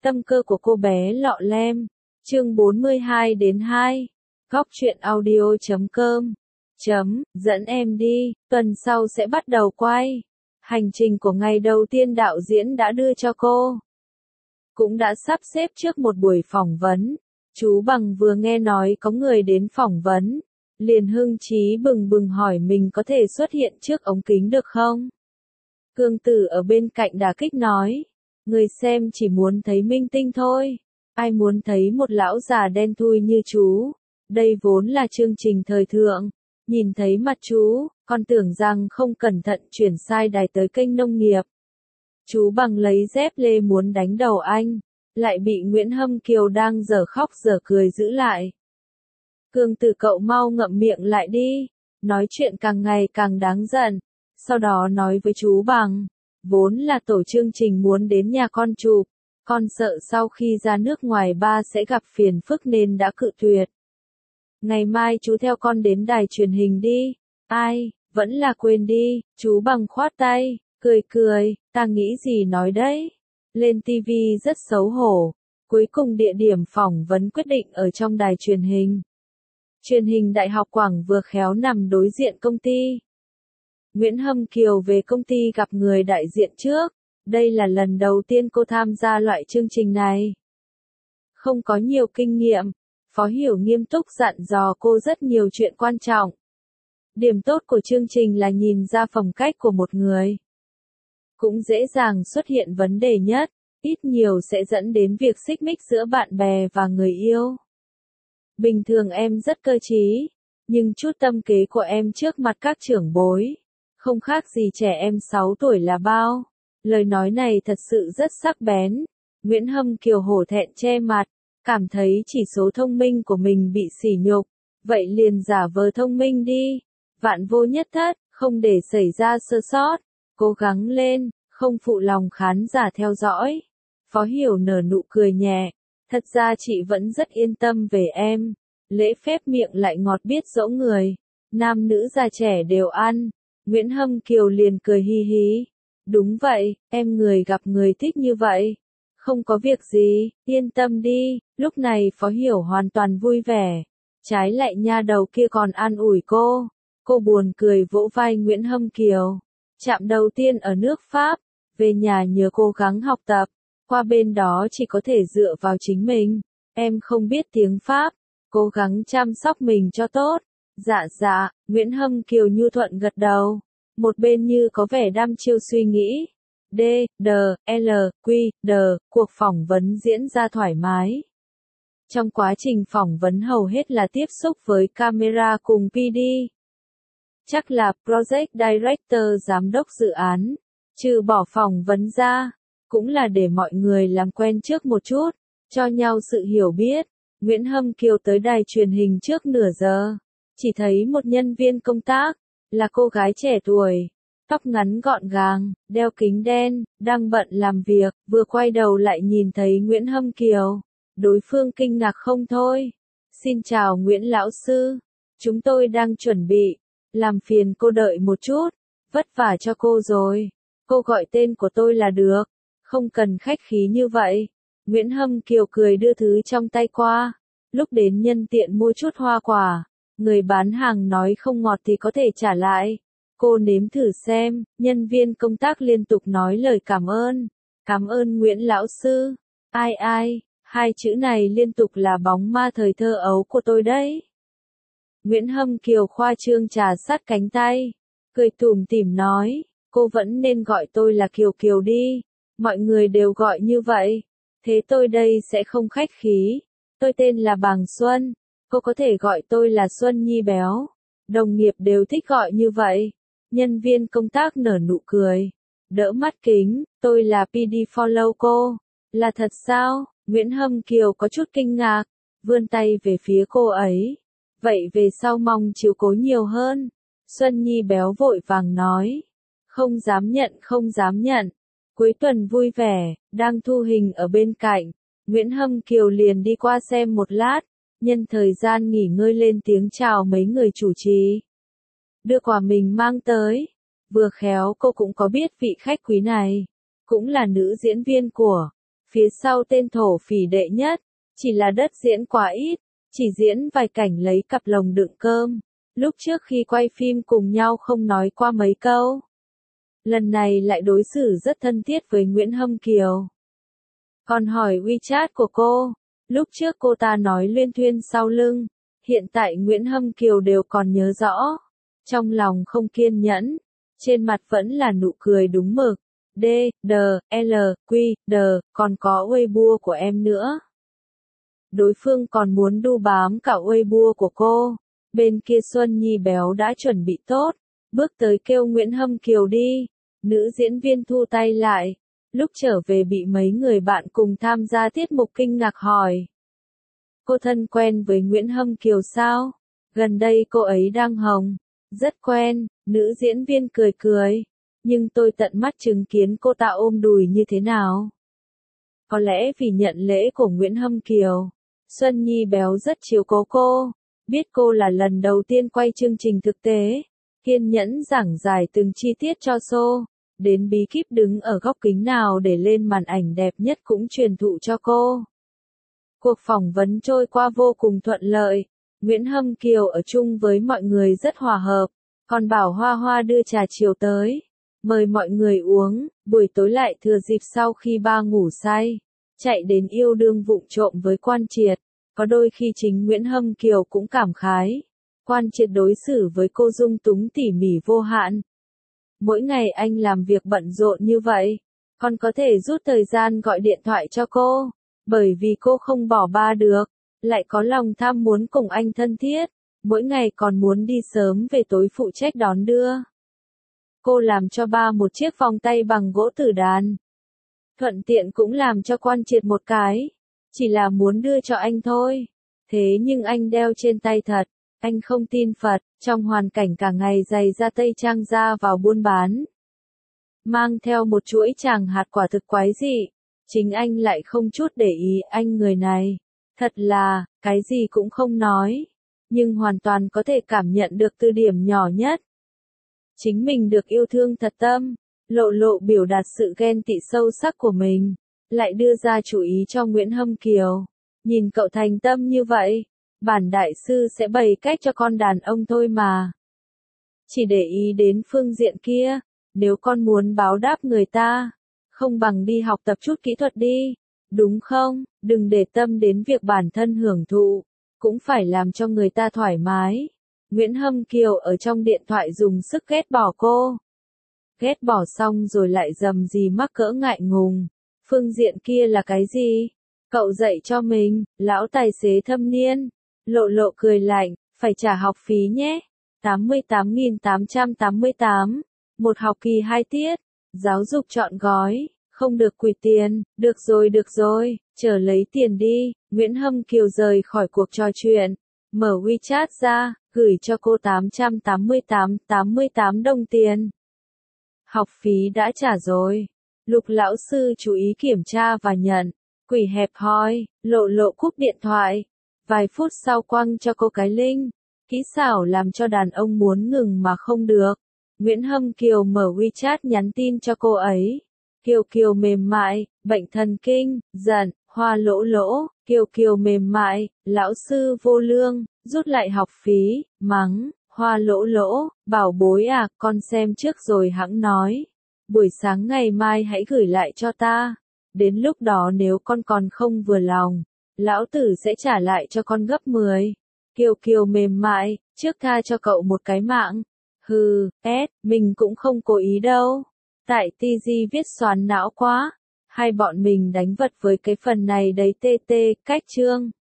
Tâm cơ của cô bé lọ lem. Chương 42-2. Góc truyện audio.com. Dẫn em đi, tuần sau sẽ bắt đầu quay. Hành trình của ngày đầu tiên đạo diễn đã đưa cho cô. Cũng đã sắp xếp trước một buổi phỏng vấn. Chú Bằng vừa nghe nói có người đến phỏng vấn, liền hưng trí bừng bừng hỏi mình có thể xuất hiện trước ống kính được không? Cương Tử ở bên cạnh đả kích nói, người xem chỉ muốn thấy minh tinh thôi, ai muốn thấy một lão già đen thui như chú, đây vốn là chương trình thời thượng, nhìn thấy mặt chú, con tưởng rằng không cẩn thận chuyển sai đài tới kênh nông nghiệp. Chú Bằng lấy dép lê muốn đánh đầu anh, lại bị Nguyễn Hâm Kiều đang dở khóc dở cười giữ lại. Cương Tử cậu mau ngậm miệng lại đi, nói chuyện càng ngày càng đáng giận, sau đó nói với chú Bằng, vốn là tổ chương trình muốn đến nhà con chụp, con sợ sau khi ra nước ngoài ba sẽ gặp phiền phức nên đã cự tuyệt. Ngày mai chú theo con đến đài truyền hình đi, ai, vẫn là quên đi, chú Bằng khoát tay, cười cười, ta nghĩ gì nói đấy. Lên TV rất xấu hổ, cuối cùng địa điểm phỏng vấn quyết định ở trong đài truyền hình. Truyền hình Đại học Quảng vừa khéo nằm đối diện công ty. Nguyễn Hâm Kiều về công ty gặp người đại diện trước, đây là lần đầu tiên cô tham gia loại chương trình này. Không có nhiều kinh nghiệm, Phó Hiểu nghiêm túc dặn dò cô rất nhiều chuyện quan trọng. Điểm tốt của chương trình là nhìn ra phong cách của một người. Cũng dễ dàng xuất hiện vấn đề nhất, ít nhiều sẽ dẫn đến việc xích mích giữa bạn bè và người yêu. Bình thường em rất cơ trí, nhưng chút tâm kế của em trước mặt các trưởng bối, không khác gì trẻ em 6 tuổi là bao. Lời nói này thật sự rất sắc bén. Nguyễn Hâm Kiều hổ thẹn che mặt, cảm thấy chỉ số thông minh của mình bị sỉ nhục, vậy liền giả vờ thông minh đi. Vạn vô nhất thất, không để xảy ra sơ sót, cố gắng lên, không phụ lòng khán giả theo dõi. Phó Hiểu nở nụ cười nhẹ, thật ra chị vẫn rất yên tâm về em, lễ phép miệng lại ngọt biết dỗ người, nam nữ già trẻ đều ăn. Nguyễn Hâm Kiều liền cười hi hí, đúng vậy, em người gặp người thích như vậy, không có việc gì, yên tâm đi. Lúc này Phó Hiểu hoàn toàn vui vẻ, trái lại nha đầu kia còn an ủi cô buồn cười vỗ vai Nguyễn Hâm Kiều. Trạm đầu tiên ở nước Pháp, về nhà nhớ cố gắng học tập, qua bên đó chỉ có thể dựa vào chính mình, em không biết tiếng Pháp, cố gắng chăm sóc mình cho tốt. Dạ, Nguyễn Hâm Kiều nhu thuận gật đầu, một bên như có vẻ đăm chiêu suy nghĩ. Cuộc phỏng vấn diễn ra thoải mái. Trong quá trình phỏng vấn hầu hết là tiếp xúc với camera cùng PD. Chắc là Project Director giám đốc dự án, trừ bỏ phỏng vấn ra, cũng là để mọi người làm quen trước một chút, cho nhau sự hiểu biết. Nguyễn Hâm Kiều tới đài truyền hình trước nửa giờ, chỉ thấy một nhân viên công tác, là cô gái trẻ tuổi, tóc ngắn gọn gàng, đeo kính đen, đang bận làm việc, vừa quay đầu lại nhìn thấy Nguyễn Hâm Kiều. Đối phương kinh ngạc không thôi. Xin chào Nguyễn lão sư, chúng tôi đang chuẩn bị, làm phiền cô đợi một chút, vất vả cho cô rồi. Cô gọi tên của tôi là được, không cần khách khí như vậy. Nguyễn Hâm Kiều cười đưa thứ trong tay qua, lúc đến nhân tiện mua chút hoa quả, người bán hàng nói không ngọt thì có thể trả lại. Cô nếm thử xem, nhân viên công tác liên tục nói lời cảm ơn Nguyễn lão sư. Ai, hai chữ này liên tục là bóng ma thời thơ ấu của tôi đấy. Nguyễn Hâm Kiều khoa trương trà sát cánh tay, cười tủm tỉm nói, cô vẫn nên gọi tôi là Kiều Kiều đi, mọi người đều gọi như vậy, thế tôi đây sẽ không khách khí, tôi tên là Bàng Xuân, cô có thể gọi tôi là Xuân Nhi béo, đồng nghiệp đều thích gọi như vậy. Nhân viên công tác nở nụ cười, đỡ mắt kính, tôi là PD follow cô, là thật sao? Nguyễn Hâm Kiều có chút kinh ngạc, vươn tay về phía cô ấy. Vậy về sau mong chiếu cố nhiều hơn. Xuân Nhi béo vội vàng nói. Không dám nhận. Cuối tuần vui vẻ, đang thu hình ở bên cạnh. Nguyễn Hâm Kiều liền đi qua xem một lát, nhân thời gian nghỉ ngơi lên tiếng chào mấy người chủ trì. Đưa quà mình mang tới. Vừa khéo cô cũng có biết vị khách quý này. Cũng là nữ diễn viên của Phía sau tên thổ phỉ đệ nhất, chỉ là đất diễn quá ít, chỉ diễn vài cảnh lấy cặp lồng đựng cơm. Lúc trước khi quay phim cùng nhau không nói qua mấy câu. Lần này lại đối xử rất thân thiết với Nguyễn Hâm Kiều. Còn hỏi WeChat của cô, lúc trước cô ta nói luyên thuyên sau lưng, hiện tại Nguyễn Hâm Kiều đều còn nhớ rõ. Trong lòng không kiên nhẫn, trên mặt vẫn là nụ cười đúng mực. D, D, L, Q, D, còn có Weibo của em nữa. Đối phương còn muốn đu bám cả Weibo của cô. Bên kia Xuân Nhi béo đã chuẩn bị tốt, bước tới kêu Nguyễn Hâm Kiều đi. Nữ diễn viên thu tay lại, lúc trở về bị mấy người bạn cùng tham gia tiết mục kinh ngạc hỏi. Cô thân quen với Nguyễn Hâm Kiều sao? Gần đây cô ấy đang hồng. Rất quen, nữ diễn viên cười cười. Nhưng tôi tận mắt chứng kiến cô ta ôm đùi như thế nào. Có lẽ vì nhận lễ của Nguyễn Hâm Kiều, Xuân Nhi béo rất chiều cố cô. Biết cô là lần đầu tiên quay chương trình thực tế, kiên nhẫn giảng giải từng chi tiết cho show, đến bí kíp đứng ở góc kính nào để lên màn ảnh đẹp nhất cũng truyền thụ cho cô. Cuộc phỏng vấn trôi qua vô cùng thuận lợi, Nguyễn Hâm Kiều ở chung với mọi người rất hòa hợp, còn bảo Hoa Hoa đưa trà chiều tới, mời mọi người uống, buổi tối lại thừa dịp sau khi ba ngủ say, chạy đến yêu đương vụng trộm với Quan Triệt. Có đôi khi chính Nguyễn Hâm Kiều cũng cảm khái. Quan Triệt đối xử với cô dung túng tỉ mỉ vô hạn. Mỗi ngày anh làm việc bận rộn như vậy, còn có thể rút thời gian gọi điện thoại cho cô. Bởi vì cô không bỏ ba được, lại có lòng tham muốn cùng anh thân thiết. Mỗi ngày còn muốn đi sớm về tối phụ trách đón đưa. Cô làm cho ba một chiếc vòng tay bằng gỗ tử đàn. Thuận tiện cũng làm cho Quan Triệt một cái. Chỉ là muốn đưa cho anh thôi. Thế nhưng anh đeo trên tay thật. Anh không tin Phật, trong hoàn cảnh cả ngày giày da tây trang ra vào buôn bán. Mang theo một chuỗi tràng hạt quả thực quái dị. Chính anh lại không chút để ý anh người này. Thật là, cái gì cũng không nói. Nhưng hoàn toàn có thể cảm nhận được từ điểm nhỏ nhất. Chính mình được yêu thương thật tâm. Lộ lộ biểu đạt sự ghen tị sâu sắc của mình. Lại đưa ra chú ý cho Nguyễn Hâm Kiều. Nhìn cậu thành tâm như vậy, bản đại sư sẽ bày cách cho con đàn ông thôi mà. Chỉ để ý đến phương diện kia, nếu con muốn báo đáp người ta, không bằng đi học tập chút kỹ thuật đi, đúng không? Đừng để tâm đến việc bản thân hưởng thụ, cũng phải làm cho người ta thoải mái. Nguyễn Hâm Kiều ở trong điện thoại dùng sức ghét bỏ cô. Ghét bỏ xong rồi lại dầm gì mắc cỡ ngại ngùng. Phương diện kia là cái gì? Cậu dạy cho mình, lão tài xế thâm niên. Lộ lộ cười lạnh, phải trả học phí nhé. 88.888, một học kỳ 2 tiết. Giáo dục trọn gói, không được quỵt tiền. Được rồi, chờ lấy tiền đi. Nguyễn Hâm Kiều rời khỏi cuộc trò chuyện. Mở WeChat ra, gửi cho cô 888 đồng tiền. Học phí đã trả rồi. Lục lão sư chú ý kiểm tra và nhận. Quỷ hẹp hòi, lộ lộ cúp điện thoại. Vài phút sau quăng cho cô cái link. Kỹ xảo làm cho đàn ông muốn ngừng mà không được. Nguyễn Hâm Kiều mở WeChat nhắn tin cho cô ấy. Kiều Kiều mềm mại, bệnh thần kinh, giận, Hoa lỗ lỗ, Kiều Kiều mềm mại, lão sư vô lương, rút lại học phí, mắng, Hoa lỗ lỗ, bảo bối à, con xem trước rồi hẵng nói. Buổi sáng ngày mai hãy gửi lại cho ta. Đến lúc đó nếu con còn không vừa lòng, lão tử sẽ trả lại cho con gấp 10. Kiều Kiều mềm mại, trước tha cho cậu một cái mạng. Hừ, mình cũng không cố ý đâu. Tại TG viết xoắn não quá. Hai bọn mình đánh vật với cái phần này đấy tê, cách chương.